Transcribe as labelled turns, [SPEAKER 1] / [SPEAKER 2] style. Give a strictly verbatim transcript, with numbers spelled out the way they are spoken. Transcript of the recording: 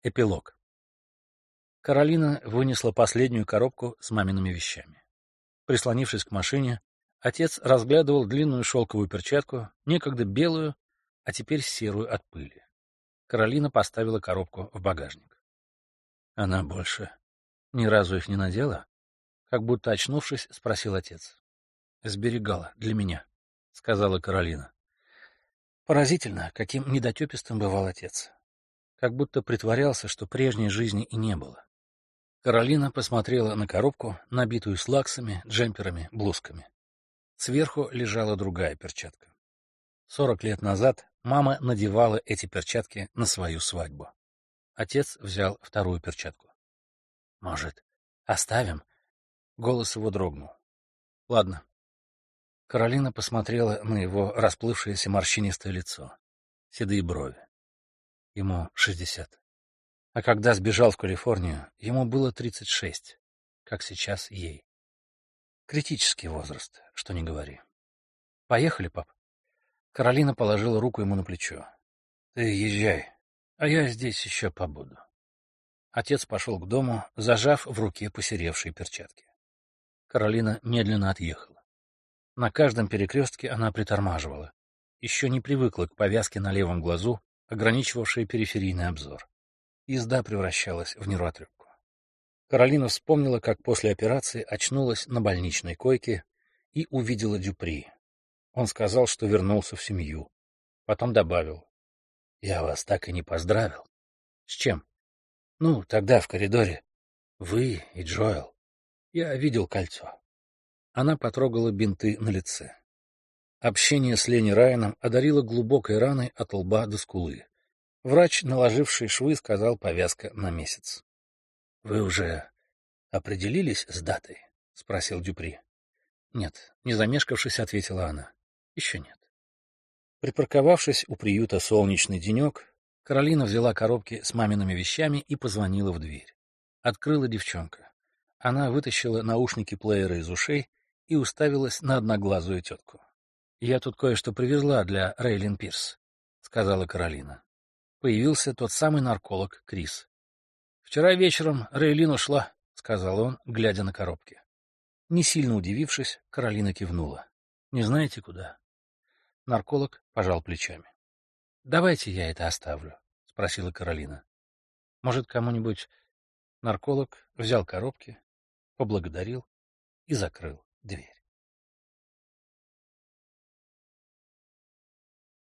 [SPEAKER 1] Эпилог. Каролина вынесла последнюю коробку с мамиными вещами. Прислонившись к машине, отец разглядывал длинную шелковую перчатку, некогда белую, а теперь серую от пыли. Каролина поставила коробку в багажник. Она больше ни разу их не надела? Как будто очнувшись, спросил отец. Сберегала для меня, сказала Каролина. Поразительно, каким недотепистым бывал отец. Как будто притворялся, что прежней жизни и не было. Каролина посмотрела на коробку, набитую слаксами, джемперами, блузками. Сверху лежала другая перчатка. Сорок лет назад мама надевала эти перчатки на свою свадьбу. Отец взял вторую перчатку. «Может, оставим?» Голос его дрогнул. «Ладно». Каролина посмотрела на его расплывшееся морщинистое лицо, седые брови. Ему шестьдесят. А когда сбежал в Калифорнию, ему было тридцать шесть, как сейчас ей. Критический возраст, что ни говори. Поехали, пап. Каролина положила руку ему на плечо. Ты езжай, а я здесь еще побуду. Отец пошел к дому, зажав в руке посеревшие перчатки. Каролина медленно отъехала. На каждом перекрестке она притормаживала. Еще не привыкла к повязке на левом глазу, ограничивавшей периферийный обзор. Езда превращалась в нервотрепку. Каролина вспомнила, как после операции очнулась на больничной койке и увидела Дюпри. Он сказал, что вернулся в семью. Потом добавил. «Я вас так и не поздравил». «С чем?» «Ну, тогда в коридоре. Вы и Джоэл. Я видел кольцо». Она потрогала бинты на лице. Общение с Ленни Райаном одарило глубокой раной от лба до скулы. Врач, наложивший швы, сказал повязка на месяц. — Вы уже определились с датой? — спросил Дюпри. — Нет, не замешкавшись, ответила она. — Еще нет. Припарковавшись у приюта «Солнечный денек», Каролина взяла коробки с мамиными вещами и позвонила в дверь. Открыла девчонка. Она вытащила наушники-плеера из ушей и уставилась на одноглазую тетку. — Я тут кое-что привезла для Рейлин Пирс, — сказала Каролина. Появился тот самый нарколог Крис. — Вчера вечером Рейлин ушла, — сказал он, глядя на коробки. Не сильно удивившись, Каролина кивнула. — Не знаете, куда? Нарколог пожал плечами. — Давайте я это оставлю, — спросила Каролина. — Может, кому-нибудь... Нарколог взял коробки, поблагодарил и закрыл дверь.